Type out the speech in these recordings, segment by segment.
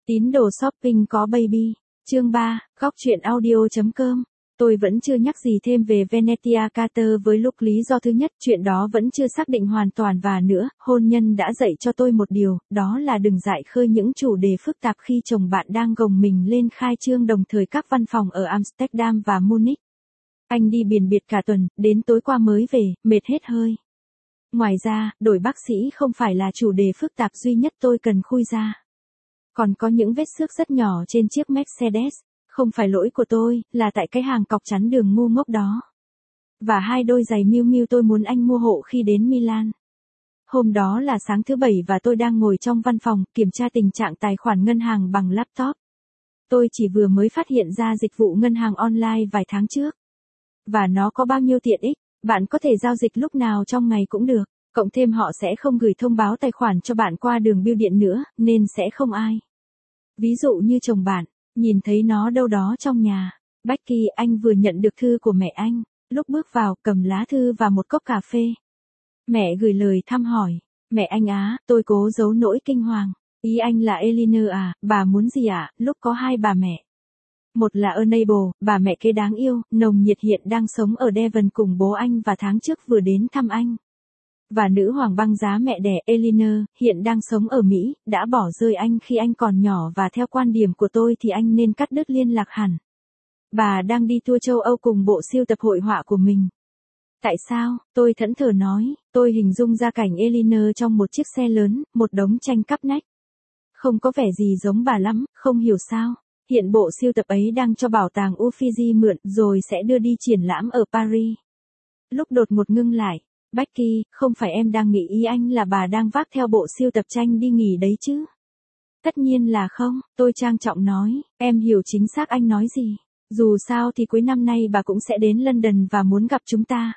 Tín đồ shopping có baby. Chương 3, góc truyện audio.com. Tôi vẫn chưa nhắc gì thêm về Venetia Carter với lúc lý do thứ nhất, chuyện đó vẫn chưa xác định hoàn toàn và nữa, hôn nhân đã dạy cho tôi một điều, đó là đừng dại khơi những chủ đề phức tạp khi chồng bạn đang gồng mình lên khai trương đồng thời các văn phòng ở Amsterdam và Munich. Anh đi biển biệt cả tuần, đến tối qua mới về, mệt hết hơi. Ngoài ra, đổi bác sĩ không phải là chủ đề phức tạp duy nhất tôi cần khui ra. Còn có những vết xước rất nhỏ trên chiếc Mercedes, không phải lỗi của tôi, là tại cái hàng cọc chắn đường ngu ngốc đó. Và 2 đôi giày Miu Miu tôi muốn anh mua hộ khi đến Milan. Hôm đó là sáng thứ Bảy và tôi đang ngồi trong văn phòng, kiểm tra tình trạng tài khoản ngân hàng bằng laptop. Tôi chỉ vừa mới phát hiện ra dịch vụ ngân hàng online vài tháng trước. Và nó có bao nhiêu tiện ích, bạn có thể giao dịch lúc nào trong ngày cũng được, cộng thêm họ sẽ không gửi thông báo tài khoản cho bạn qua đường bưu điện nữa, nên sẽ không ai. Ví dụ như chồng bạn, nhìn thấy nó đâu đó trong nhà. Becky, anh vừa nhận được thư của mẹ anh, lúc bước vào, cầm lá thư và một cốc cà phê. Mẹ gửi lời thăm hỏi. Mẹ anh á, tôi cố giấu nỗi kinh hoàng. Ý anh là Eleanor à, bà muốn gì ạ? Lúc có 2 bà mẹ. Một là Enable, bà mẹ kế đáng yêu, nồng nhiệt hiện đang sống ở Devon cùng bố anh và tháng trước vừa đến thăm anh. Và nữ hoàng băng giá mẹ đẻ Eleanor, hiện đang sống ở Mỹ, đã bỏ rơi anh khi anh còn nhỏ và theo quan điểm của tôi thì anh nên cắt đứt liên lạc hẳn. Bà đang đi tour châu Âu cùng bộ sưu tập hội họa của mình. Tại sao? Tôi thẫn thờ nói, tôi hình dung ra cảnh Eleanor trong một chiếc xe lớn, một đống tranh cắp nách. Không có vẻ gì giống bà lắm, không hiểu sao. Hiện bộ sưu tập ấy đang cho bảo tàng Uffizi mượn rồi sẽ đưa đi triển lãm ở Paris. Lúc đột ngột ngưng lại. Becky, không phải em đang nghĩ ý anh là bà đang vác theo bộ sưu tập tranh đi nghỉ đấy chứ? Tất nhiên là không, tôi trang trọng nói, em hiểu chính xác anh nói gì. Dù sao thì cuối năm nay bà cũng sẽ đến London và muốn gặp chúng ta.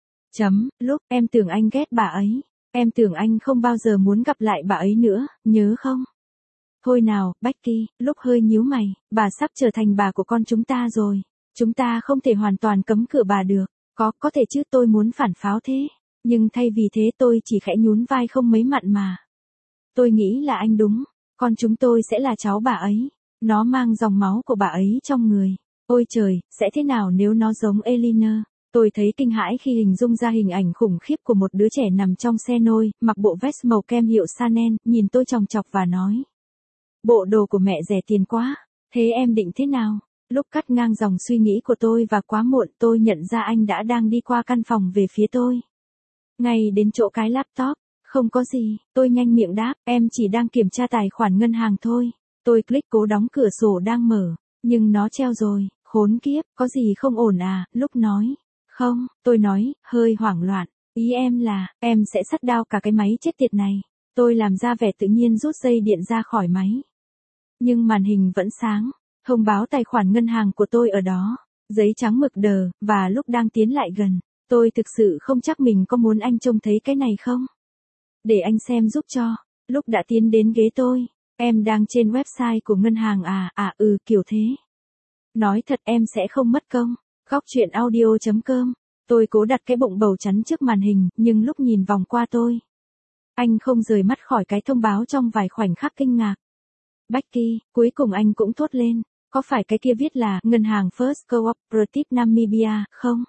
Lúc, em tưởng anh ghét bà ấy. Em tưởng anh không bao giờ muốn gặp lại bà ấy nữa, nhớ không? Thôi nào, Becky, lúc hơi nhíu mày, bà sắp trở thành bà của con chúng ta rồi. Chúng ta không thể hoàn toàn cấm cửa bà được. Có thể chứ, tôi muốn phản pháo thế. Nhưng thay vì thế tôi chỉ khẽ nhún vai không mấy mặn mà. Tôi nghĩ là anh đúng. Con chúng tôi sẽ là cháu bà ấy. Nó mang dòng máu của bà ấy trong người. Ôi trời, sẽ thế nào nếu nó giống Eleanor? Tôi thấy kinh hãi khi hình dung ra hình ảnh khủng khiếp của một đứa trẻ nằm trong xe nôi, mặc bộ vest màu kem hiệu Chanel, nhìn tôi chòng chọc và nói. Bộ đồ của mẹ rẻ tiền quá. Thế em định thế nào? Lúc cắt ngang dòng suy nghĩ của tôi và quá muộn, tôi nhận ra anh đã đang đi qua căn phòng về phía tôi. Ngay đến chỗ cái laptop. Không có gì, tôi nhanh miệng đáp, em chỉ đang kiểm tra tài khoản ngân hàng thôi. Tôi click cố đóng cửa sổ đang mở, nhưng nó treo rồi, khốn kiếp, có gì không ổn à, lúc nói. Không, tôi nói, hơi hoảng loạn, ý em là, em sẽ shut down cả cái máy chết tiệt này. Tôi làm ra vẻ tự nhiên rút dây điện ra khỏi máy. Nhưng màn hình vẫn sáng, thông báo tài khoản ngân hàng của tôi ở đó, giấy trắng mực đờ, và lúc đang tiến lại gần. Tôi thực sự không chắc mình có muốn anh trông thấy cái này không? Để anh xem giúp cho. Lúc đã tiến đến ghế tôi. Em đang trên website của ngân hàng à? Kiểu thế. Nói thật em sẽ không mất công. Góc truyện audio.com. Tôi cố đặt cái bụng bầu chắn trước màn hình, nhưng lúc nhìn vòng qua tôi. Anh không rời mắt khỏi cái thông báo trong vài khoảnh khắc kinh ngạc. Becky, cuối cùng anh cũng thốt lên. Có phải cái kia viết là Ngân hàng First Cooperative Namibia, không?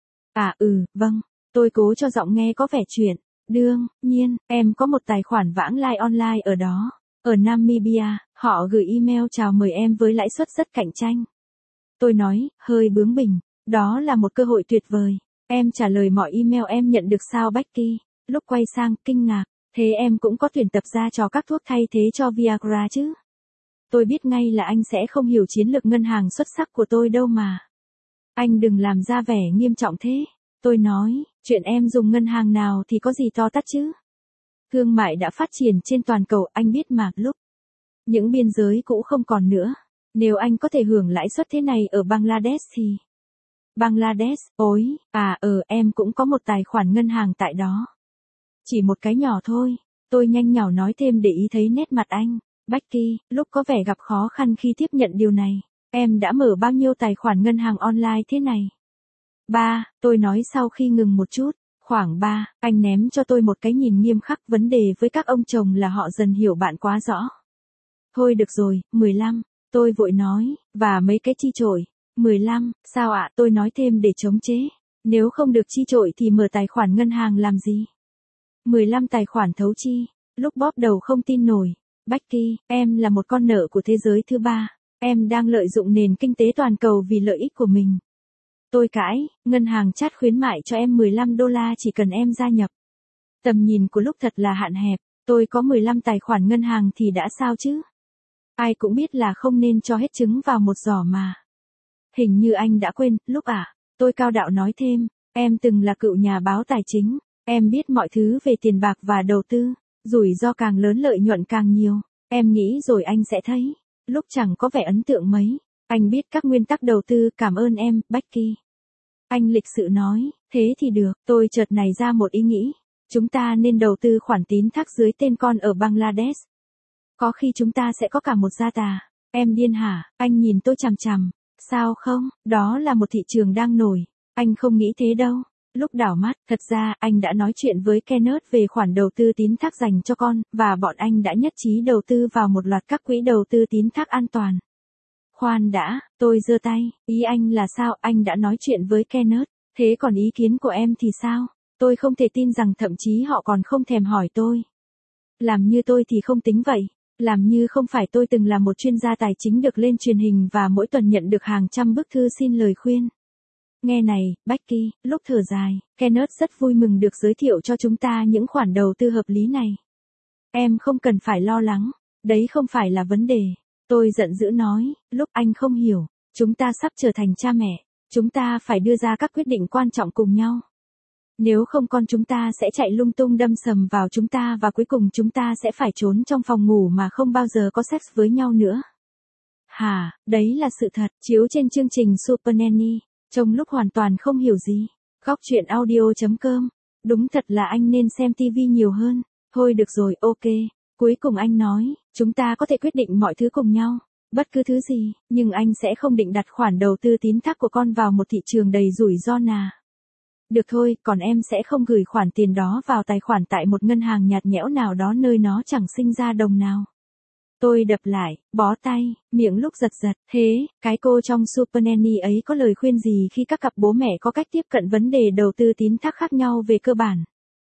Vâng. Tôi cố cho giọng nghe có vẻ chuyện. Đương nhiên, em có một tài khoản vãng lai online ở đó. Ở Namibia, họ gửi email chào mời em với lãi suất rất cạnh tranh. Tôi nói, hơi bướng bỉnh, đó là một cơ hội tuyệt vời. Em trả lời mọi email em nhận được sao Becky? Lúc quay sang, kinh ngạc, thế em cũng có tuyển tập ra cho các thuốc thay thế cho Viagra chứ? Tôi biết ngay là anh sẽ không hiểu chiến lược ngân hàng xuất sắc của tôi đâu mà. Anh đừng làm ra vẻ nghiêm trọng thế. Tôi nói, chuyện em dùng ngân hàng nào thì có gì to tát chứ? Thương mại đã phát triển trên toàn cầu, anh biết mà, lúc. Những biên giới cũ không còn nữa. Nếu anh có thể hưởng lãi suất thế này ở Bangladesh thì... Bangladesh, em cũng có một tài khoản ngân hàng tại đó. Chỉ một cái nhỏ thôi. Tôi nhanh nhảu nói thêm để ý thấy nét mặt anh. Becky, lúc có vẻ gặp khó khăn khi tiếp nhận điều này. Em đã mở bao nhiêu tài khoản ngân hàng online thế này? 3, tôi nói sau khi ngừng một chút. Khoảng 3, anh ném cho tôi một cái nhìn nghiêm khắc vấn đề với các ông chồng là họ dần hiểu bạn quá rõ. Thôi được rồi, 15. Tôi vội nói, và mấy cái chi chổi. 15, sao ạ, tôi nói thêm để chống chế. Nếu không được chi chội thì mở tài khoản ngân hàng làm gì? 15 tài khoản thấu chi. Lúc bóp đầu không tin nổi. Becky, em là một con nợ của thế giới thứ ba. Em đang lợi dụng nền kinh tế toàn cầu vì lợi ích của mình. Tôi cãi, ngân hàng chat khuyến mại cho em $15 chỉ cần em gia nhập. Tầm nhìn của lúc thật là hạn hẹp. Tôi có 15 tài khoản ngân hàng thì đã sao chứ? Ai cũng biết là không nên cho hết trứng vào một giỏ mà. Hình như anh đã quên, lúc tôi cao đạo nói thêm, em từng là cựu nhà báo tài chính, em biết mọi thứ về tiền bạc và đầu tư, rủi ro càng lớn lợi nhuận càng nhiều, em nghĩ rồi anh sẽ thấy, lúc chẳng có vẻ ấn tượng mấy, anh biết các nguyên tắc đầu tư, cảm ơn em, Becky. Anh lịch sự nói, thế thì được, tôi chợt nảy ra một ý nghĩ, chúng ta nên đầu tư khoản tín thác dưới tên con ở Bangladesh. Có khi chúng ta sẽ có cả một gia tà. Em điên hả? Anh nhìn tôi chằm chằm. Sao không? Đó là một thị trường đang nổi. Anh không nghĩ thế đâu. Lúc đảo mắt, thật ra anh đã nói chuyện với Kenneth về khoản đầu tư tín thác dành cho con, và bọn anh đã nhất trí đầu tư vào một loạt các quỹ đầu tư tín thác an toàn. Khoan đã, tôi giơ tay. Ý anh là sao? Anh đã nói chuyện với Kenneth. Thế còn ý kiến của em thì sao? Tôi không thể tin rằng thậm chí họ còn không thèm hỏi tôi. Làm như tôi thì không tính vậy. Làm như không phải tôi từng là một chuyên gia tài chính được lên truyền hình và mỗi tuần nhận được hàng trăm bức thư xin lời khuyên. Nghe này, Becky, lúc thở dài, Kenneth rất vui mừng được giới thiệu cho chúng ta những khoản đầu tư hợp lý này. Em không cần phải lo lắng, đấy không phải là vấn đề. Tôi giận dữ nói, lúc anh không hiểu, chúng ta sắp trở thành cha mẹ, chúng ta phải đưa ra các quyết định quan trọng cùng nhau. Nếu không con chúng ta sẽ chạy lung tung đâm sầm vào chúng ta và cuối cùng chúng ta sẽ phải trốn trong phòng ngủ mà không bao giờ có sex với nhau nữa. Hả, đấy là sự thật, chiếu trên chương trình Super Nanny, trong lúc hoàn toàn không hiểu gì. Góc chuyện audio.com, đúng thật là anh nên xem TV nhiều hơn. Thôi được rồi, ok. Cuối cùng anh nói, chúng ta có thể quyết định mọi thứ cùng nhau, bất cứ thứ gì, nhưng anh sẽ không định đặt khoản đầu tư tín thác của con vào một thị trường đầy rủi ro nào. Được thôi, còn em sẽ không gửi khoản tiền đó vào tài khoản tại một ngân hàng nhạt nhẽo nào đó nơi nó chẳng sinh ra đồng nào. Tôi đập lại, bó tay, miệng lúc giật giật. Thế, cái cô trong Super Nanny ấy có lời khuyên gì khi các cặp bố mẹ có cách tiếp cận vấn đề đầu tư tín thác khác nhau về cơ bản?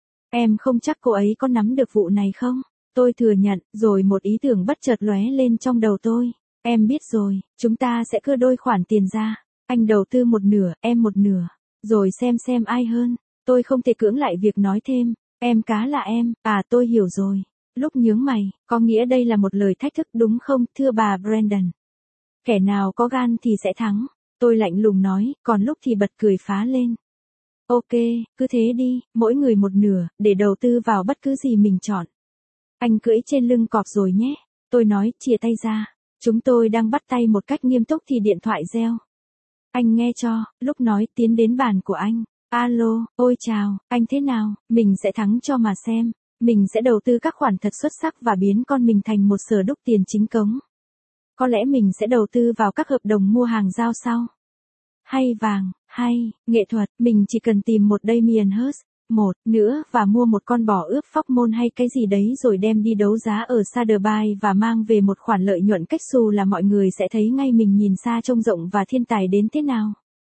Em không chắc cô ấy có nắm được vụ này không? Tôi thừa nhận, rồi một ý tưởng bất chợt lóe lên trong đầu tôi. Em biết rồi, chúng ta sẽ cưa đôi khoản tiền ra. Anh đầu tư một nửa, em một nửa. Rồi xem ai hơn. Tôi không thể cưỡng lại việc nói thêm. Em cá là em, tôi hiểu rồi. Lúc nhướng mày, có nghĩa đây là một lời thách thức đúng không, thưa bà Brandon? Kẻ nào có gan thì sẽ thắng. Tôi lạnh lùng nói, còn lúc thì bật cười phá lên. Ok, cứ thế đi, mỗi người một nửa, để đầu tư vào bất cứ gì mình chọn. Anh cưỡi trên lưng cọp rồi nhé. Tôi nói, chia tay ra. Chúng tôi đang bắt tay một cách nghiêm túc thì điện thoại reo. Anh nghe cho, lúc nói tiến đến bàn của anh. Alo, ôi chào, anh thế nào, mình sẽ thắng cho mà xem. Mình sẽ đầu tư các khoản thật xuất sắc và biến con mình thành một sở đúc tiền chính cống. Có lẽ mình sẽ đầu tư vào các hợp đồng mua hàng giao sau. Hay vàng, hay, nghệ thuật, mình chỉ cần tìm một Damien Hirst, một nữa và mua một con bò ướp phóc môn hay cái gì đấy rồi đem đi đấu giá ở Sotheby's và mang về một khoản lợi nhuận cách xù là mọi người sẽ thấy ngay mình nhìn xa trông rộng và thiên tài đến thế nào.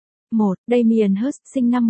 1. Damien Hirst sinh năm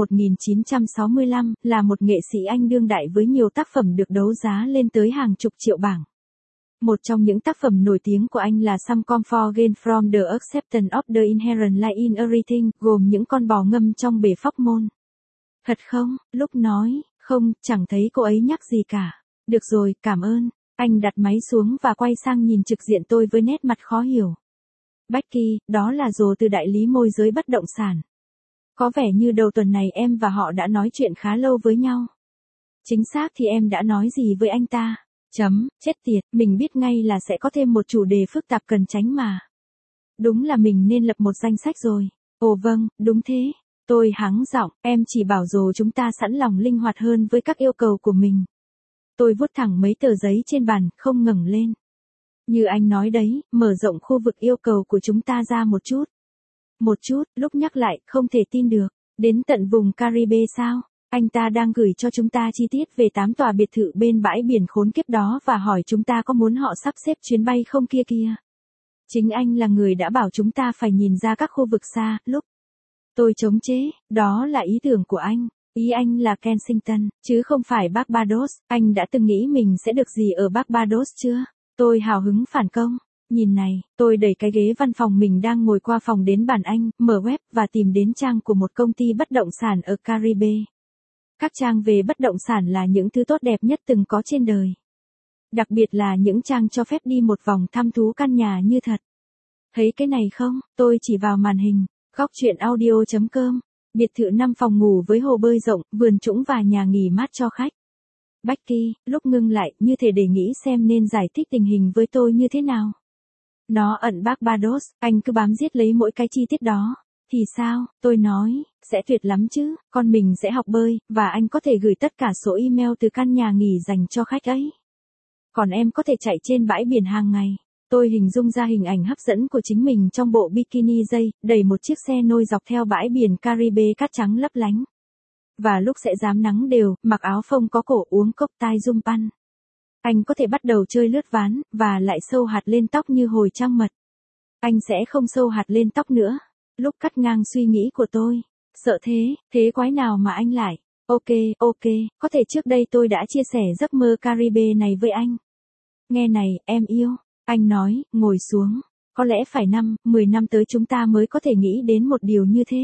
1965, là một nghệ sĩ Anh đương đại với nhiều tác phẩm được đấu giá lên tới hàng chục triệu bảng. Một trong những tác phẩm nổi tiếng của anh là Some Comfort Gain from the Acceptance of the Inherent Lie in Everything, gồm những con bò ngâm trong bể phóc môn. Thật không? Lúc nói, không, chẳng thấy cô ấy nhắc gì cả. Được rồi, cảm ơn. Anh đặt máy xuống và quay sang nhìn trực diện tôi với nét mặt khó hiểu. Becky, đó là Joe từ đại lý môi giới bất động sản. Có vẻ như đầu tuần này em và họ đã nói chuyện khá lâu với nhau. Chính xác thì em đã nói gì với anh ta? Chết tiệt, mình biết ngay là sẽ có thêm một chủ đề phức tạp cần tránh mà. Đúng là mình nên lập một danh sách rồi. Ồ vâng, đúng thế. Tôi hắng giọng, em chỉ bảo rồi chúng ta sẵn lòng linh hoạt hơn với các yêu cầu của mình. Tôi vuốt thẳng mấy tờ giấy trên bàn, không ngẩng lên. Như anh nói đấy, mở rộng khu vực yêu cầu của chúng ta ra một chút. Một chút, lúc nhắc lại, không thể tin được. Đến tận vùng Caribe sao? Anh ta đang gửi cho chúng ta chi tiết về 8 tòa biệt thự bên bãi biển khốn kiếp đó và hỏi chúng ta có muốn họ sắp xếp chuyến bay không kia kìa. Chính anh là người đã bảo chúng ta phải nhìn ra các khu vực xa, lúc tôi chống chế, đó là ý tưởng của anh. Ý anh là Kensington, chứ không phải Barbados. Anh đã từng nghĩ mình sẽ được gì ở Barbados chưa? Tôi hào hứng phản công. Nhìn này, tôi đẩy cái ghế văn phòng mình đang ngồi qua phòng đến bàn anh, mở web và tìm đến trang của một công ty bất động sản ở Caribe. Các trang về bất động sản là những thứ tốt đẹp nhất từng có trên đời. Đặc biệt là những trang cho phép đi một vòng thăm thú căn nhà như thật. Thấy cái này không? Tôi chỉ vào màn hình, góc chuyện audio.com. Biệt thự 5 phòng ngủ với hồ bơi rộng, vườn trũng và nhà nghỉ mát cho khách. Becky, lúc ngưng lại, như thể để nghĩ xem nên giải thích tình hình với tôi như thế nào. Nó ẩn Barbados, anh cứ bám giết lấy mỗi cái chi tiết đó. Thì sao, tôi nói, sẽ tuyệt lắm chứ, con mình sẽ học bơi, và anh có thể gửi tất cả số email từ căn nhà nghỉ dành cho khách ấy. Còn em có thể chạy trên bãi biển hàng ngày. Tôi hình dung ra hình ảnh hấp dẫn của chính mình trong bộ bikini dây, đẩy một chiếc xe nôi dọc theo bãi biển Caribe cát trắng lấp lánh. Và lúc sẽ rám nắng đều, mặc áo phông có cổ uống cốc tai rum pan. Anh có thể bắt đầu chơi lướt ván, và lại sâu hạt lên tóc như hồi trăng mật. Anh sẽ không sâu hạt lên tóc nữa. Lúc cắt ngang suy nghĩ của tôi. Sợ thế quái nào mà anh lại. Ok, có thể trước đây tôi đã chia sẻ giấc mơ Caribe này với anh. Nghe này, em yêu. Anh nói, ngồi xuống. Có lẽ phải 10 năm tới chúng ta mới có thể nghĩ đến một điều như thế.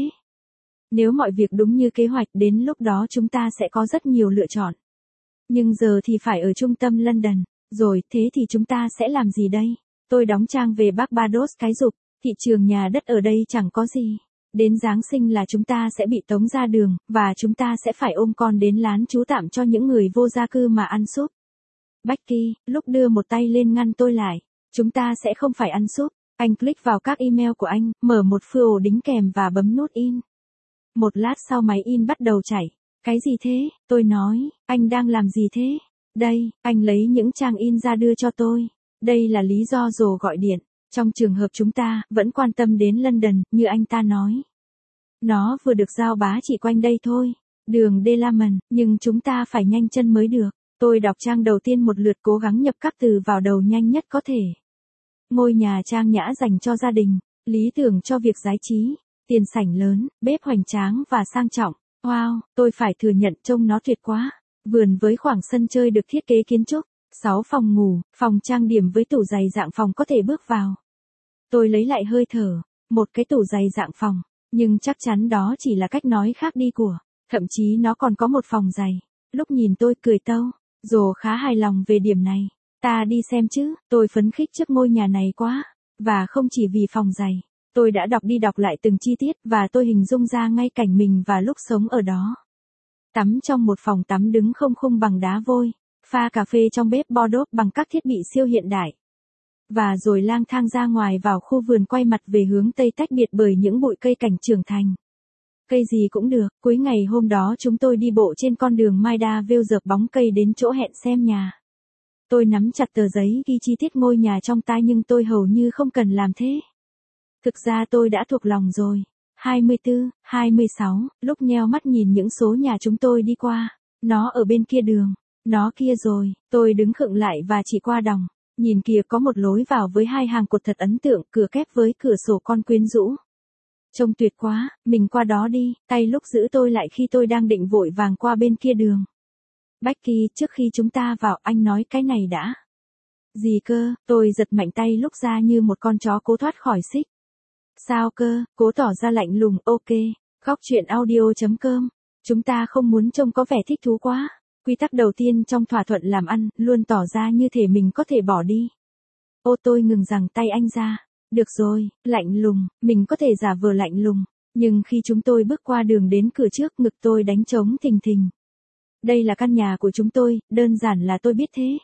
Nếu mọi việc đúng như kế hoạch, đến lúc đó chúng ta sẽ có rất nhiều lựa chọn. Nhưng giờ thì phải ở trung tâm London. Rồi, thế thì chúng ta sẽ làm gì đây? Tôi đóng trang về Barbados cái rụp. Thị trường nhà đất ở đây chẳng có gì. Đến Giáng sinh là chúng ta sẽ bị tống ra đường, và chúng ta sẽ phải ôm con đến lán trú tạm cho những người vô gia cư mà ăn súp. Becky, lúc đưa một tay lên ngăn tôi lại. Chúng ta sẽ không phải ăn súp. Anh click vào các email của anh, mở một file đính kèm và bấm nút in. Một lát sau máy in bắt đầu chảy. Cái gì thế? Tôi nói, anh đang làm gì thế? Đây, anh lấy những trang in ra đưa cho tôi. Đây là lý do Joe gọi điện. Trong trường hợp chúng ta vẫn quan tâm đến London, như anh ta nói. Nó vừa được giao bá chỉ quanh đây thôi. Đường Delaman, nhưng chúng ta phải nhanh chân mới được. Tôi đọc trang đầu tiên một lượt, cố gắng nhập các từ vào đầu nhanh nhất có thể. Ngôi nhà trang nhã dành cho gia đình, lý tưởng cho việc giải trí, tiền sảnh lớn, bếp hoành tráng và sang trọng. Wow, tôi phải thừa nhận trông nó tuyệt quá. Vườn với khoảng sân chơi được thiết kế kiến trúc, 6 phòng ngủ, phòng trang điểm với tủ giày dạng phòng có thể bước vào. Tôi lấy lại hơi thở, một cái tủ giày dạng phòng, nhưng chắc chắn đó chỉ là cách nói khác đi của, thậm chí nó còn có một phòng giày. Lúc nhìn tôi cười tâu, Dồ khá hài lòng về điểm này. Ta đi xem chứ, tôi phấn khích trước ngôi nhà này quá, và không chỉ vì phòng giày. Tôi đã đọc đi đọc lại từng chi tiết và tôi hình dung ra ngay cảnh mình và lúc sống ở đó. Tắm trong một phòng tắm đứng không khung bằng đá vôi, pha cà phê trong bếp Bordeaux bằng các thiết bị siêu hiện đại. Và rồi lang thang ra ngoài vào khu vườn quay mặt về hướng tây tách biệt bởi những bụi cây cảnh trưởng thành. Cây gì cũng được, cuối ngày hôm đó chúng tôi đi bộ trên con đường Maida Vale dợp bóng cây đến chỗ hẹn xem nhà. Tôi nắm chặt tờ giấy ghi chi tiết ngôi nhà trong tay nhưng tôi hầu như không cần làm thế. Thực ra tôi đã thuộc lòng rồi. 24, 26, lúc nheo mắt nhìn những số nhà chúng tôi đi qua. Nó ở bên kia đường. Nó kia rồi, tôi đứng khựng lại và chỉ qua đòng. Nhìn kìa, có một lối vào với 2 hàng cột thật ấn tượng, cửa kép với cửa sổ con quyến rũ. Trông tuyệt quá, mình qua đó đi, tay lúc giữ tôi lại khi tôi đang định vội vàng qua bên kia đường. Becky, trước khi chúng ta vào, anh nói cái này đã. Gì cơ? Tôi giật mạnh tay lúc ra như một con chó cố thoát khỏi xích. Sao cơ? Cố tỏ ra lạnh lùng. Ok, góc chuyện audio.com. Chúng ta không muốn trông có vẻ thích thú quá. Quy tắc đầu tiên trong thỏa thuận làm ăn, luôn tỏ ra như thể mình có thể bỏ đi. Ô, tôi ngừng giằng tay anh ra. Được rồi, lạnh lùng, mình có thể giả vờ lạnh lùng. Nhưng khi chúng tôi bước qua đường đến cửa trước, ngực tôi đánh trống thình thình. Đây là căn nhà của chúng tôi, đơn giản là tôi biết thế.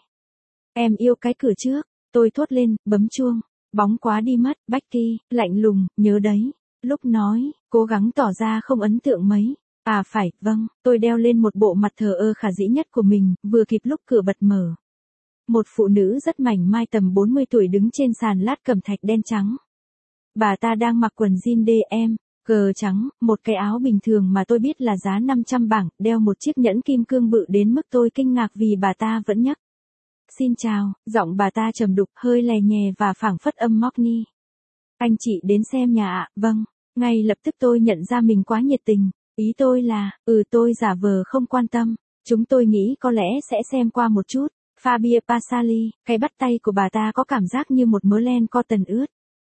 Em yêu cái cửa trước. Tôi thốt lên, bấm chuông. Bóng quá đi mất. Becky, lạnh lùng, nhớ đấy. Lúc nói, cố gắng tỏ ra không ấn tượng mấy. À phải, vâng, tôi đeo lên một bộ mặt thờ ơ khả dĩ nhất của mình, vừa kịp lúc cửa bật mở. Một phụ nữ rất mảnh mai tầm 40 tuổi đứng trên sàn lát cẩm thạch đen trắng. Bà ta đang mặc quần jean DM, Cờ trắng, một cái áo bình thường mà tôi biết là giá 500 bảng, đeo một chiếc nhẫn kim cương bự đến mức tôi kinh ngạc vì bà ta vẫn nhấc. Xin chào, giọng bà ta trầm đục, hơi lè nhè và phảng phất âm Morny. Anh chị đến xem nhà ạ, vâng. Ngay lập tức tôi nhận ra mình quá nhiệt tình. Ý tôi là, tôi giả vờ không quan tâm. Chúng tôi nghĩ có lẽ sẽ xem qua một chút. Fabia Pasali, cái bắt tay của bà ta có cảm giác như một mớ len cotton ướt.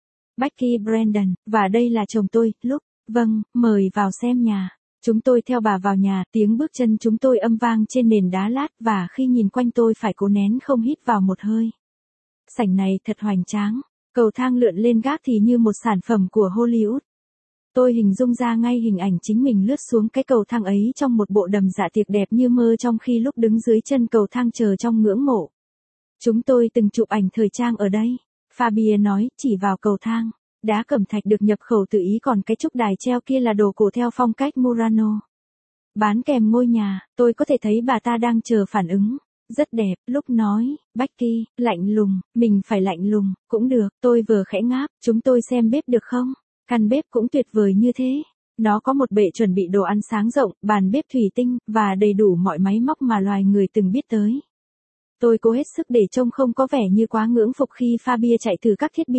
Becky Brandon, và đây là chồng tôi, Luke. Vâng, mời vào xem nhà. Chúng tôi theo bà vào nhà, tiếng bước chân chúng tôi âm vang trên nền đá lát và khi nhìn quanh tôi phải cố nén không hít vào một hơi. Sảnh này thật hoành tráng, cầu thang lượn lên gác thì như một sản phẩm của Hollywood. Tôi hình dung ra ngay hình ảnh chính mình lướt xuống cái cầu thang ấy trong một bộ đầm dạ tiệc đẹp như mơ trong khi lúc đứng dưới chân cầu thang chờ trong ngưỡng mộ. Chúng tôi từng chụp ảnh thời trang ở đây, Fabia nói, chỉ vào cầu thang. Đá cẩm thạch được nhập khẩu từ Ý còn cái trúc đài treo kia là đồ cổ theo phong cách Murano. Bán kèm ngôi nhà, tôi có thể thấy bà ta đang chờ phản ứng. Rất đẹp, lúc nói, Becky, lạnh lùng, mình phải lạnh lùng, cũng được, tôi vừa khẽ ngáp, chúng tôi xem bếp được không? Căn bếp cũng tuyệt vời như thế. Nó có một bệ chuẩn bị đồ ăn sáng rộng, bàn bếp thủy tinh, và đầy đủ mọi máy móc mà loài người từng biết tới. Tôi cố hết sức để trông không có vẻ như quá ngưỡng phục khi Fabia chạy thử các thiết bị.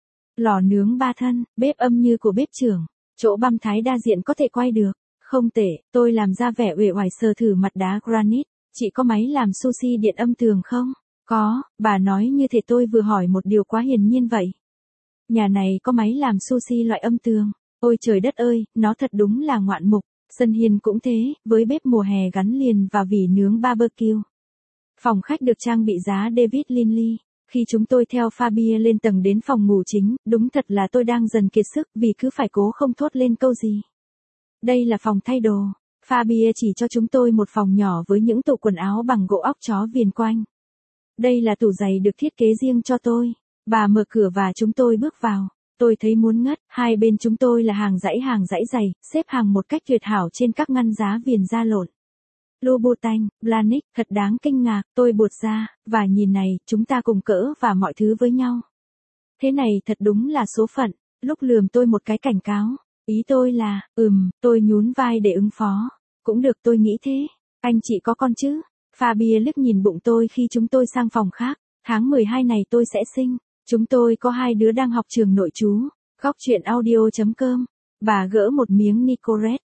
Lò nướng 3 thân, bếp âm như của bếp trưởng, chỗ băm thái đa diện có thể quay được. Không tệ, tôi làm ra vẻ uể oải sờ thử mặt đá granite. Chị có máy làm sushi điện âm tường không? Có, bà nói như thể tôi vừa hỏi một điều quá hiển nhiên vậy. Nhà này có máy làm sushi loại âm tường. Ôi trời đất ơi, nó thật đúng là ngoạn mục. Sân hiên cũng thế, với bếp mùa hè gắn liền và vỉ nướng barbecue. Phòng khách được trang bị giá David Linley. Khi chúng tôi theo Fabia lên tầng đến phòng ngủ chính, đúng thật là tôi đang dần kiệt sức vì cứ phải cố không thốt lên câu gì. Đây là phòng thay đồ. Fabia chỉ cho chúng tôi một phòng nhỏ với những tủ quần áo bằng gỗ óc chó viền quanh. Đây là tủ giày được thiết kế riêng cho tôi. Bà mở cửa và chúng tôi bước vào. Tôi thấy muốn ngất, hai bên chúng tôi là hàng dãy giày, xếp hàng một cách tuyệt hảo trên các ngăn giá viền da lộn. Louboutin, Blahnik, thật đáng kinh ngạc, tôi buột ra, và nhìn này, chúng ta cùng cỡ và mọi thứ với nhau. Thế này thật đúng là số phận, lúc lườm tôi một cái cảnh cáo. Ý tôi là, tôi nhún vai để ứng phó. Cũng được tôi nghĩ thế. Anh chị có con chứ? Fabia liếc nhìn bụng tôi khi chúng tôi sang phòng khác. Tháng 12 này tôi sẽ sinh. Chúng tôi có 2 đứa đang học trường nội trú. Góc chuyện audio.com. Bà gỡ một miếng Nicorette.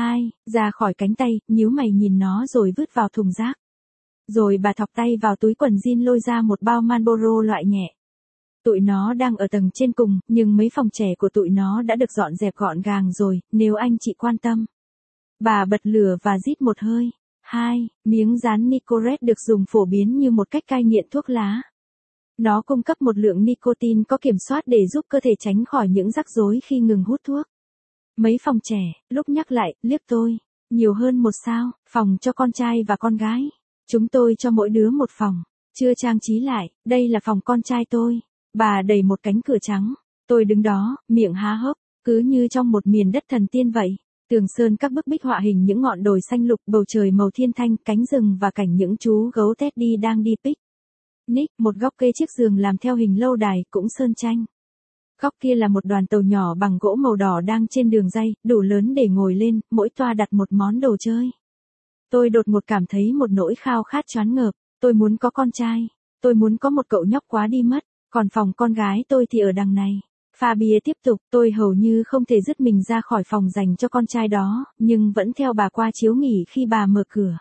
Ra khỏi cánh tay, nhíu mày nhìn nó rồi vứt vào thùng rác. Rồi bà thọc tay vào túi quần jean lôi ra một bao Marlboro loại nhẹ. Tụi nó đang ở tầng trên cùng, nhưng mấy phòng trẻ của tụi nó đã được dọn dẹp gọn gàng rồi, nếu anh chị quan tâm. Bà bật lửa và rít một hơi. Miếng dán Nicorette được dùng phổ biến như một cách cai nghiện thuốc lá. Nó cung cấp một lượng nicotine có kiểm soát để giúp cơ thể tránh khỏi những rắc rối khi ngừng hút thuốc. Mấy phòng trẻ, lúc nhắc lại, liếc tôi. Nhiều hơn một sao, phòng cho con trai và con gái. Chúng tôi cho mỗi đứa một phòng. Chưa trang trí lại, đây là phòng con trai tôi. Bà đẩy một cánh cửa trắng. Tôi đứng đó, miệng há hốc, cứ như trong một miền đất thần tiên vậy. Tường sơn các bức bích họa hình những ngọn đồi xanh lục, bầu trời màu thiên thanh, cánh rừng và cảnh những chú gấu Teddy đang đi picnic. Một góc kê chiếc giường làm theo hình lâu đài, cũng sơn tranh. Góc kia là một đoàn tàu nhỏ bằng gỗ màu đỏ đang trên đường ray, đủ lớn để ngồi lên, mỗi toa đặt một món đồ chơi. Tôi đột ngột cảm thấy một nỗi khao khát choáng ngợp. Tôi muốn có con trai. Tôi muốn có một cậu nhóc quá đi mất. Còn phòng con gái tôi thì ở đằng này. Fabia tiếp tục, tôi hầu như không thể dứt mình ra khỏi phòng dành cho con trai đó, nhưng vẫn theo bà qua chiếu nghỉ khi bà mở cửa.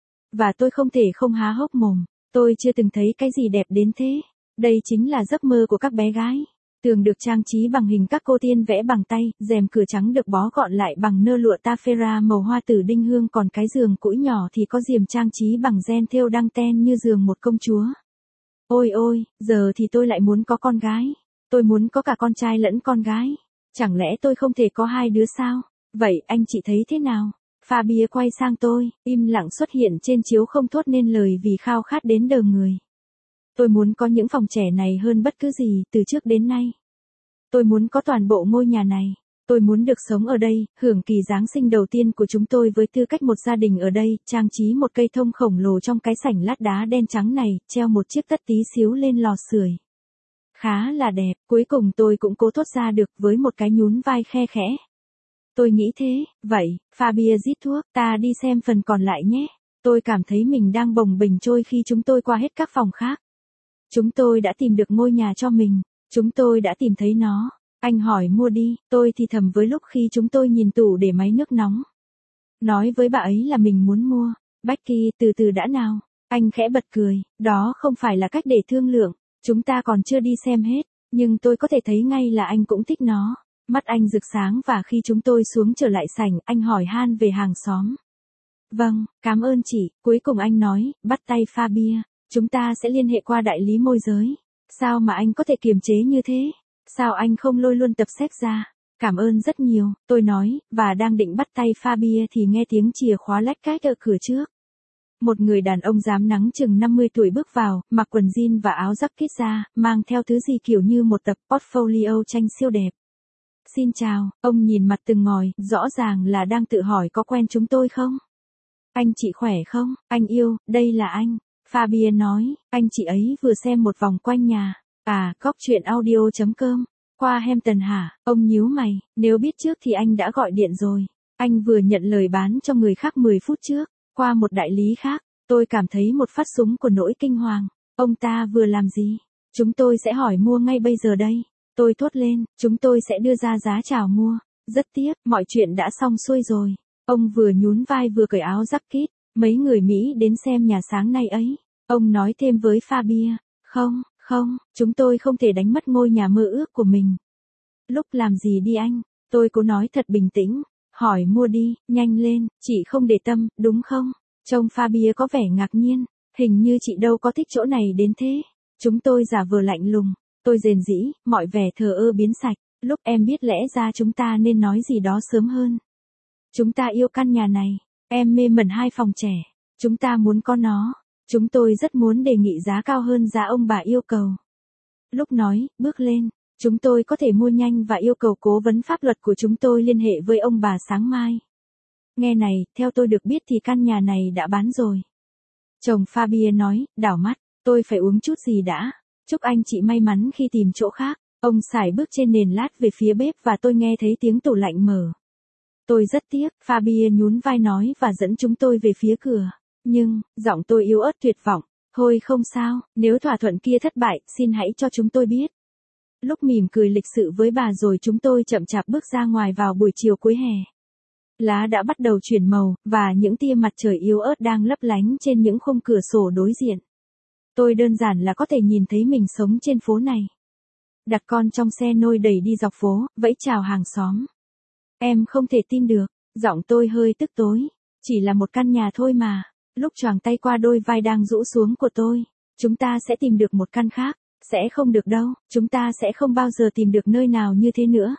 Và tôi không thể không há hốc mồm. Tôi chưa từng thấy cái gì đẹp đến thế. Đây chính là giấc mơ của các bé gái. Tường được trang trí bằng hình các cô tiên vẽ bằng tay, rèm cửa trắng được bó gọn lại bằng nơ lụa taffeta màu hoa tử đinh hương, còn cái giường cũi nhỏ thì có diềm trang trí bằng ren thêu đăng ten như giường một công chúa. Ôi ôi, giờ thì tôi lại muốn có con gái. Tôi muốn có cả con trai lẫn con gái. Chẳng lẽ tôi không thể có 2 đứa sao? Vậy anh chị thấy thế nào? Fabia quay sang tôi, im lặng xuất hiện trên chiếu không thốt nên lời vì khao khát đến đờ người. Tôi muốn có những phòng trẻ này hơn bất cứ gì từ trước đến nay. Tôi muốn có toàn bộ ngôi nhà này. Tôi muốn được sống ở đây, hưởng kỳ Giáng sinh đầu tiên của chúng tôi với tư cách một gia đình ở đây, trang trí một cây thông khổng lồ trong cái sảnh lát đá đen trắng này, treo một chiếc tất tí xíu lên lò sưởi. Khá là đẹp, cuối cùng tôi cũng cố thốt ra được với một cái nhún vai khe khẽ. Tôi nghĩ thế, vậy, Fabia rít thuốc, ta đi xem phần còn lại nhé. Tôi cảm thấy mình đang bồng bềnh trôi khi chúng tôi qua hết các phòng khác. Chúng tôi đã tìm được ngôi nhà cho mình. Chúng tôi đã tìm thấy nó. Anh hỏi mua đi, tôi thì thầm với lúc khi chúng tôi nhìn tủ để máy nước nóng. Nói với bà ấy là mình muốn mua. Becky, từ từ đã nào. Anh khẽ bật cười, đó không phải là cách để thương lượng. Chúng ta còn chưa đi xem hết, nhưng tôi có thể thấy ngay là anh cũng thích nó. Mắt anh rực sáng và khi chúng tôi xuống trở lại sảnh, anh hỏi han về hàng xóm. Vâng, cảm ơn chị, cuối cùng anh nói, bắt tay Fabia. Chúng ta sẽ liên hệ qua đại lý môi giới. Sao mà anh có thể kiềm chế như thế? Sao anh không lôi luôn tập xếp ra? Cảm ơn rất nhiều, tôi nói, và đang định bắt tay Fabia thì nghe tiếng chìa khóa lách cách ở cửa trước. Một người đàn ông rám nắng chừng 50 tuổi bước vào, mặc quần jean và áo jacket da, mang theo thứ gì kiểu như một tập portfolio tranh siêu đẹp. Xin chào, ông nhìn mặt từng ngòi, rõ ràng là đang tự hỏi có quen chúng tôi không? Anh chị khỏe không? Anh yêu, đây là anh. Fabia nói, anh chị ấy vừa xem một vòng quanh nhà. À, góc chuyện audio.com. Qua Hampton hả? Ông nhíu mày, nếu biết trước thì anh đã gọi điện rồi. Anh vừa nhận lời bán cho người khác 10 phút trước. Qua một đại lý khác, tôi cảm thấy một phát súng của nỗi kinh hoàng. Ông ta vừa làm gì? Chúng tôi sẽ hỏi mua ngay bây giờ đây. Tôi thốt lên, chúng tôi sẽ đưa ra giá chào mua. Rất tiếc, mọi chuyện đã xong xuôi rồi. Ông vừa nhún vai vừa cởi áo jacket. Mấy người Mỹ đến xem nhà sáng nay ấy. Ông nói thêm với Fabia. Không, chúng tôi không thể đánh mất ngôi nhà mơ ước của mình. Lúc làm gì đi anh? Tôi cố nói thật bình tĩnh. Hỏi mua đi, nhanh lên, chị không để tâm, đúng không? Trông Fabia có vẻ ngạc nhiên. Hình như chị đâu có thích chỗ này đến thế. Chúng tôi giả vờ lạnh lùng. Tôi rền rĩ, mọi vẻ thờ ơ biến sạch. Lúc em biết lẽ ra chúng ta nên nói gì đó sớm hơn. Chúng ta yêu căn nhà này. Em mê mẩn 2 phòng trẻ. Chúng ta muốn có nó. Chúng tôi rất muốn đề nghị giá cao hơn giá ông bà yêu cầu. Lúc nói, bước lên, chúng tôi có thể mua nhanh và yêu cầu cố vấn pháp luật của chúng tôi liên hệ với ông bà sáng mai. Nghe này, theo tôi được biết thì căn nhà này đã bán rồi. Chồng Fabia nói, đảo mắt, tôi phải uống chút gì đã. Chúc anh chị may mắn khi tìm chỗ khác. Ông sải bước trên nền lát về phía bếp và tôi nghe thấy tiếng tủ lạnh mở. Tôi rất tiếc, Fabia nhún vai nói và dẫn chúng tôi về phía cửa. Nhưng, giọng tôi yếu ớt tuyệt vọng. Thôi không sao, nếu thỏa thuận kia thất bại, xin hãy cho chúng tôi biết. Lúc mỉm cười lịch sự với bà rồi chúng tôi chậm chạp bước ra ngoài vào buổi chiều cuối hè. Lá đã bắt đầu chuyển màu, và những tia mặt trời yếu ớt đang lấp lánh trên những khung cửa sổ đối diện. Tôi đơn giản là có thể nhìn thấy mình sống trên phố này. Đặt con trong xe nôi đẩy đi dọc phố, vẫy chào hàng xóm. Em không thể tin được, giọng tôi hơi tức tối. Chỉ là một căn nhà thôi mà. Lúc choàng tay qua đôi vai đang rũ xuống của tôi. Chúng ta sẽ tìm được một căn khác. Sẽ không được đâu, chúng ta sẽ không bao giờ tìm được nơi nào như thế nữa.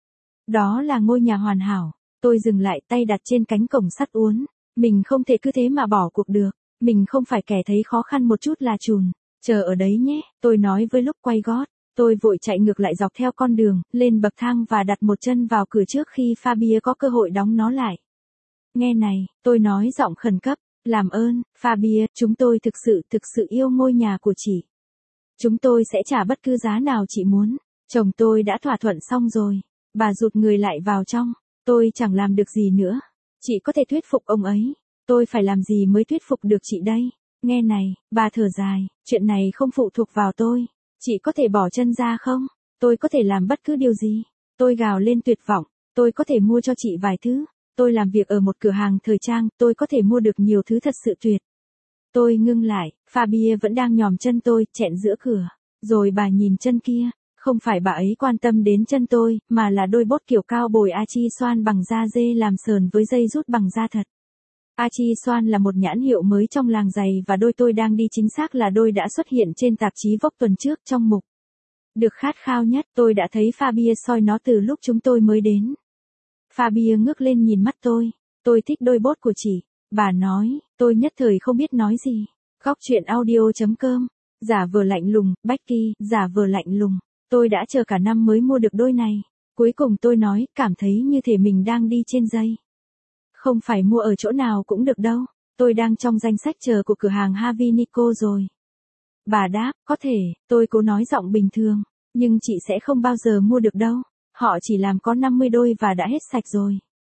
Đó là ngôi nhà hoàn hảo. Tôi dừng lại tay đặt trên cánh cổng sắt uốn. Mình không thể cứ thế mà bỏ cuộc được. Mình không phải kẻ thấy khó khăn một chút là chùn. Chờ ở đấy nhé, tôi nói với lúc quay gót. Tôi vội chạy ngược lại dọc theo con đường, lên bậc thang và đặt một chân vào cửa trước khi Fabia có cơ hội đóng nó lại. Nghe này, tôi nói giọng khẩn cấp. Làm ơn, Fabia, chúng tôi thực sự yêu ngôi nhà của chị. Chúng tôi sẽ trả bất cứ giá nào chị muốn. Chồng tôi đã thỏa thuận xong rồi. Bà rụt người lại vào trong. Tôi chẳng làm được gì nữa. Chị có thể thuyết phục ông ấy. Tôi phải làm gì mới thuyết phục được chị đây? Nghe này, bà thở dài, chuyện này không phụ thuộc vào tôi. Chị có thể bỏ chân ra không? Tôi có thể làm bất cứ điều gì. Tôi gào lên tuyệt vọng. Tôi có thể mua cho chị vài thứ. Tôi làm việc ở một cửa hàng thời trang, tôi có thể mua được nhiều thứ thật sự tuyệt. Tôi ngưng lại, Fabia vẫn đang nhòm chân tôi, chẹn giữa cửa. Rồi bà nhìn chân kia, không phải bà ấy quan tâm đến chân tôi, mà là đôi bốt kiểu cao bồi Achi xoan bằng da dê làm sờn với dây rút bằng da thật. Achi xoan là một nhãn hiệu mới trong làng giày và đôi tôi đang đi chính xác là đôi đã xuất hiện trên tạp chí Vogue tuần trước trong mục. Được khát khao nhất, tôi đã thấy Fabia soi nó từ lúc chúng tôi mới đến. Fabia ngước lên nhìn mắt tôi thích đôi bốt của chị. Bà nói, tôi nhất thời không biết nói gì. Góc chuyện audio.com. Giả vờ lạnh lùng, Becky, giả vờ lạnh lùng. Tôi đã chờ cả năm mới mua được đôi này. Cuối cùng tôi nói, cảm thấy như thể mình đang đi trên dây. Không phải mua ở chỗ nào cũng được đâu. Tôi đang trong danh sách chờ của cửa hàng Harvey Nico rồi. Bà đáp, có thể, tôi cố nói giọng bình thường. Nhưng chị sẽ không bao giờ mua được đâu. Họ chỉ làm có 50 đôi và đã hết sạch rồi.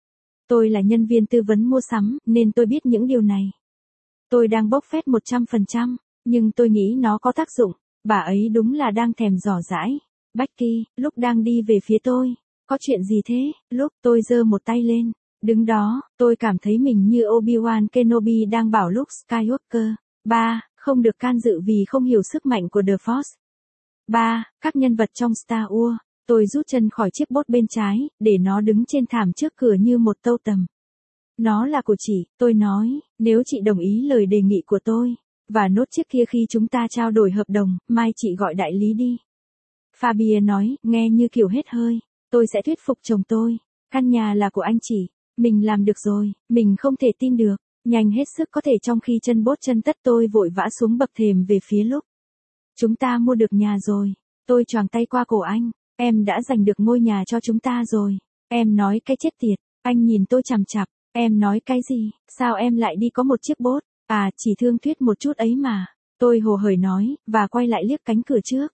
Tôi là nhân viên tư vấn mua sắm, nên tôi biết những điều này. Tôi đang bốc phét 100%, nhưng tôi nghĩ nó có tác dụng. Bà ấy đúng là đang thèm dò dãi. Becky, lúc đang đi về phía tôi. Có chuyện gì thế? Lúc tôi giơ một tay lên. Đứng đó, tôi cảm thấy mình như Obi-Wan Kenobi đang bảo Luke Skywalker. 3. Không được can dự vì không hiểu sức mạnh của The Force. 3. Các nhân vật trong Star Wars. Tôi rút chân khỏi chiếc bốt bên trái, để nó đứng trên thảm trước cửa như một tâu tầm. Nó là của chị, tôi nói, nếu chị đồng ý lời đề nghị của tôi. Và nốt chiếc kia khi chúng ta trao đổi hợp đồng, mai chị gọi đại lý đi. Fabia nói, nghe như kiểu hết hơi. Tôi sẽ thuyết phục chồng tôi. Căn nhà là của anh chị. Mình làm được rồi, mình không thể tin được. Nhanh hết sức có thể trong khi chân bốt chân tất tôi vội vã xuống bậc thềm về phía Lúc. Chúng ta mua được nhà rồi. Tôi choàng tay qua cổ anh. Em đã giành được ngôi nhà cho chúng ta rồi. Em nói cái chết tiệt. Anh nhìn tôi chằm chặp. Em nói cái gì? Sao em lại đi có một chiếc bốt? À, chỉ thương thuyết một chút ấy mà. Tôi hồ hởi nói, và quay lại liếc cánh cửa trước.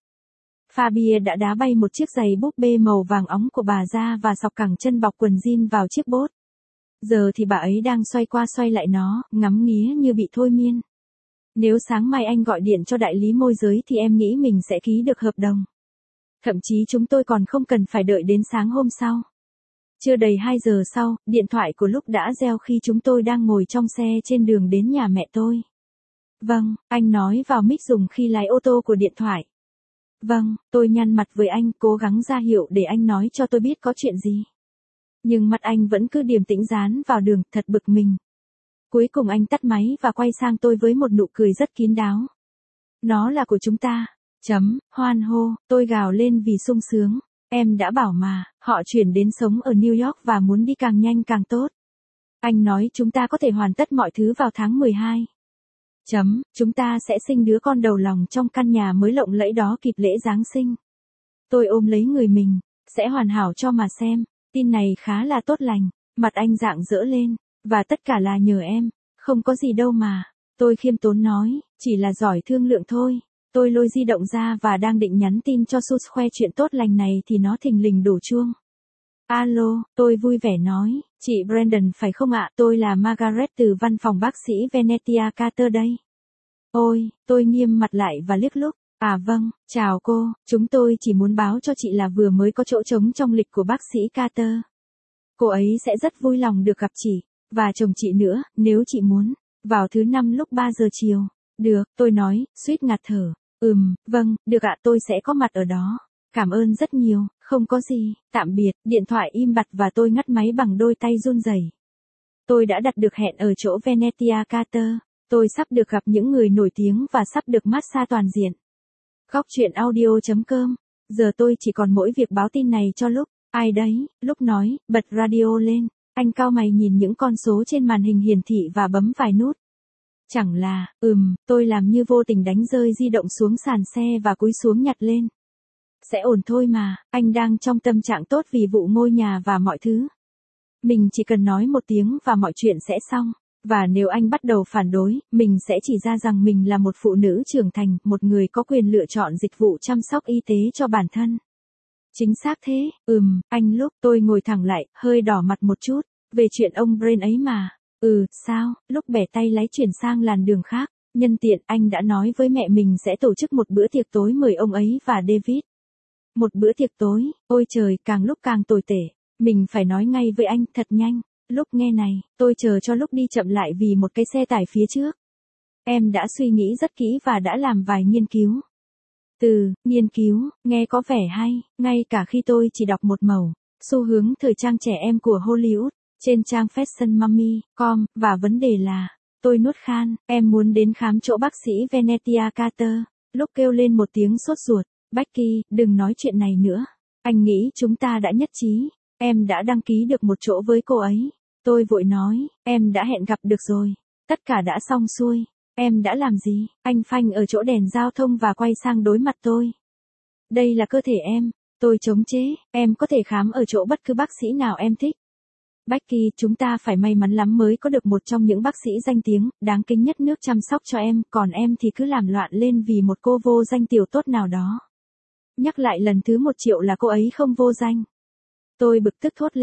Fabia đã đá bay một chiếc giày búp bê màu vàng óng của bà ra và xọc cẳng chân bọc quần jean vào chiếc bốt. Giờ thì bà ấy đang xoay qua xoay lại nó, ngắm nghía như bị thôi miên. Nếu sáng mai anh gọi điện cho đại lý môi giới thì em nghĩ mình sẽ ký được hợp đồng. Thậm chí chúng tôi còn không cần phải đợi đến sáng hôm sau. Chưa đầy 2 giờ sau, điện thoại của Lúc đã reo khi chúng tôi đang ngồi trong xe trên đường đến nhà mẹ tôi. Vâng, anh nói vào mic dùng khi lái ô tô của điện thoại. Vâng, tôi nhăn mặt với anh, cố gắng ra hiệu để anh nói cho tôi biết có chuyện gì. Nhưng mặt anh vẫn cứ điềm tĩnh dán vào đường, thật bực mình. Cuối cùng anh tắt máy và quay sang tôi với một nụ cười rất kín đáo. Nó là của chúng ta. Hoan hô, tôi gào lên vì sung sướng. Em đã bảo mà, họ chuyển đến sống ở New York và muốn đi càng nhanh càng tốt. Anh nói chúng ta có thể hoàn tất mọi thứ vào tháng 12. Chúng ta sẽ sinh đứa con đầu lòng trong căn nhà mới lộng lẫy đó kịp lễ Giáng sinh. Tôi ôm lấy người mình, sẽ hoàn hảo cho mà xem. Tin này khá là tốt lành. Mặt anh rạng rỡ lên. Và tất cả là nhờ em. Không có gì đâu mà. Tôi khiêm tốn nói, chỉ là giỏi thương lượng thôi. Tôi lôi di động ra và đang định nhắn tin cho Sus khoe chuyện tốt lành này thì nó thình lình đổ chuông. Alo, tôi vui vẻ nói, chị Brandon phải không ạ? Tôi là Margaret từ văn phòng bác sĩ Venetia Carter đây. Ôi, tôi nghiêm mặt lại và liếc Lúc. À vâng, chào cô, chúng tôi chỉ muốn báo cho chị là vừa mới có chỗ trống trong lịch của bác sĩ Carter. Cô ấy sẽ rất vui lòng được gặp chị, và chồng chị nữa, nếu chị muốn, vào thứ 5 lúc 3 giờ chiều. Được, tôi nói, suýt ngạt thở. Vâng, được ạ, tôi sẽ có mặt ở đó. Cảm ơn rất nhiều, không có gì, tạm biệt. Điện thoại im bặt và tôi ngắt máy bằng đôi tay run rẩy. Tôi đã đặt được hẹn ở chỗ Venetia Carter. Tôi sắp được gặp những người nổi tiếng và sắp được massage toàn diện. Góc chuyện audio.com. Giờ tôi chỉ còn mỗi việc báo tin này cho Lúc. Ai đấy? Lúc nói, bật radio lên. Anh cau mày nhìn những con số trên màn hình hiển thị và bấm vài nút. Chẳng là, tôi làm như vô tình đánh rơi di động xuống sàn xe và cúi xuống nhặt lên. Sẽ ổn thôi mà, anh đang trong tâm trạng tốt vì vụ ngôi nhà và mọi thứ. Mình chỉ cần nói một tiếng và mọi chuyện sẽ xong. Và nếu anh bắt đầu phản đối, mình sẽ chỉ ra rằng mình là một phụ nữ trưởng thành, một người có quyền lựa chọn dịch vụ chăm sóc y tế cho bản thân. Chính xác thế, anh Lúc. Tôi ngồi thẳng lại, hơi đỏ mặt một chút, về chuyện ông Brain ấy mà. Sao? Lúc bẻ tay lái chuyển sang làn đường khác. Nhân tiện anh đã nói với mẹ mình sẽ tổ chức một bữa tiệc tối mời ông ấy và David. Một bữa tiệc tối, ôi trời, càng lúc càng tồi tệ. Mình phải nói ngay với anh, thật nhanh. Lúc nghe này, tôi chờ cho Lúc đi chậm lại vì một cái xe tải phía trước. Em đã suy nghĩ rất kỹ và đã làm vài nghiên cứu. Nghiên cứu, nghe có vẻ hay, ngay cả khi tôi chỉ đọc một mẩu, xu hướng thời trang trẻ em của Hollywood, trên trang fashionmummy.com, và vấn đề là, tôi nuốt khan, em muốn đến khám chỗ bác sĩ Venetia Carter. Lúc kêu lên một tiếng sốt ruột, Becky, đừng nói chuyện này nữa. Anh nghĩ chúng ta đã nhất trí, em đã đăng ký được một chỗ với cô ấy. Tôi vội nói, em đã hẹn gặp được rồi, tất cả đã xong xuôi. Em đã làm gì? Anh phanh ở chỗ đèn giao thông và quay sang đối mặt tôi. Đây là cơ thể em. Tôi chống chế, em có thể khám ở chỗ bất cứ bác sĩ nào em thích. Becky, chúng ta phải may mắn lắm mới có được một trong những bác sĩ danh tiếng, đáng kính nhất nước chăm sóc cho em, còn em thì cứ làm loạn lên vì một cô vô danh tiểu tốt nào đó. Nhắc lại lần thứ 1 triệu là cô ấy không vô danh. Tôi bực tức thốt lên,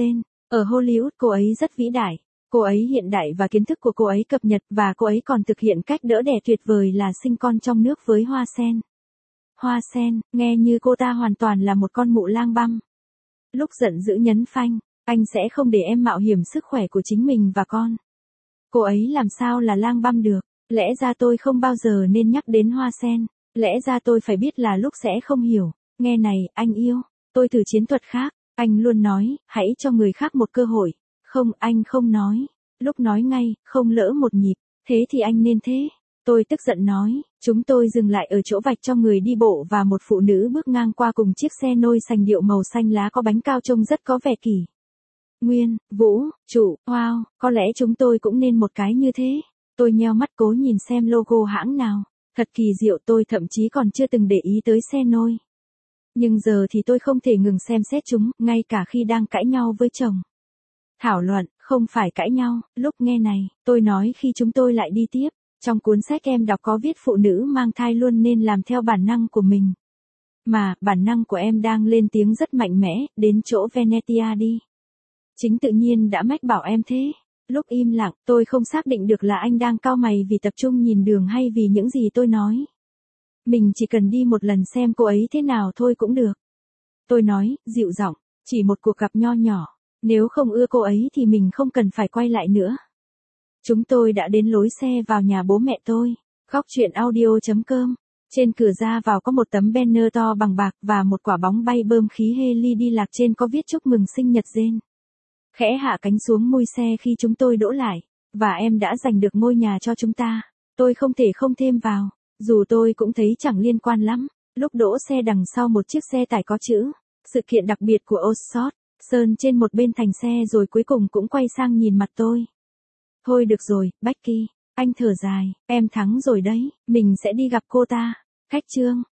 Ở Hollywood cô ấy rất vĩ đại. Cô ấy hiện đại và kiến thức của cô ấy cập nhật và cô ấy còn thực hiện cách đỡ đẻ tuyệt vời là sinh con trong nước với hoa sen. Hoa sen, nghe như cô ta hoàn toàn là một con mụ lang băm. Lúc giận dữ nhấn phanh, anh sẽ không để em mạo hiểm sức khỏe của chính mình và con. Cô ấy làm sao là lang băm được, lẽ ra tôi không bao giờ nên nhắc đến hoa sen, lẽ ra tôi phải biết là lúc sẽ không hiểu. Nghe này, anh yêu, tôi thử chiến thuật khác, anh luôn nói, hãy cho người khác một cơ hội. Không, anh không nói, lúc nói ngay, không lỡ một nhịp, thế thì anh nên thế. Tôi tức giận nói, chúng tôi dừng lại ở chỗ vạch cho người đi bộ và một phụ nữ bước ngang qua cùng chiếc xe nôi sành điệu màu xanh lá có bánh cao trông rất có vẻ kỳ. Nguyên, Vũ, Trụ, wow, có lẽ chúng tôi cũng nên một cái như thế. Tôi nheo mắt cố nhìn xem logo hãng nào. Thật kỳ diệu, tôi thậm chí còn chưa từng để ý tới xe nôi. Nhưng giờ thì tôi không thể ngừng xem xét chúng, ngay cả khi đang cãi nhau với chồng. Thảo luận, không phải cãi nhau, lúc nghe này, tôi nói khi chúng tôi lại đi tiếp. Trong cuốn sách em đọc có viết phụ nữ mang thai luôn nên làm theo bản năng của mình. Mà, bản năng của em đang lên tiếng rất mạnh mẽ, đến chỗ Venetia đi. Chính tự nhiên đã mách bảo em thế. Lúc im lặng, tôi không xác định được là anh đang cau mày vì tập trung nhìn đường hay vì những gì tôi nói. Mình chỉ cần đi một lần xem cô ấy thế nào thôi cũng được. Tôi nói, dịu giọng, chỉ một cuộc gặp nho nhỏ. Nếu không ưa cô ấy thì mình không cần phải quay lại nữa. Chúng tôi đã đến lối xe vào nhà bố mẹ tôi. Góc chuyện audio.com. Trên cửa ra vào có một tấm banner to bằng bạc và một quả bóng bay bơm khí heli đi lạc trên có viết chúc mừng sinh nhật Jane. Khẽ hạ cánh xuống mui xe khi chúng tôi đỗ lại. Và em đã giành được ngôi nhà cho chúng ta. Tôi không thể không thêm vào. Dù tôi cũng thấy chẳng liên quan lắm. Lúc đỗ xe đằng sau một chiếc xe tải có chữ. Sự kiện đặc biệt của Oshot. Sơn trên một bên thành xe rồi cuối cùng cũng quay sang nhìn mặt tôi. Thôi được rồi, Becky. Anh thở dài. Em thắng rồi đấy. Mình sẽ đi gặp cô ta. Khách trương.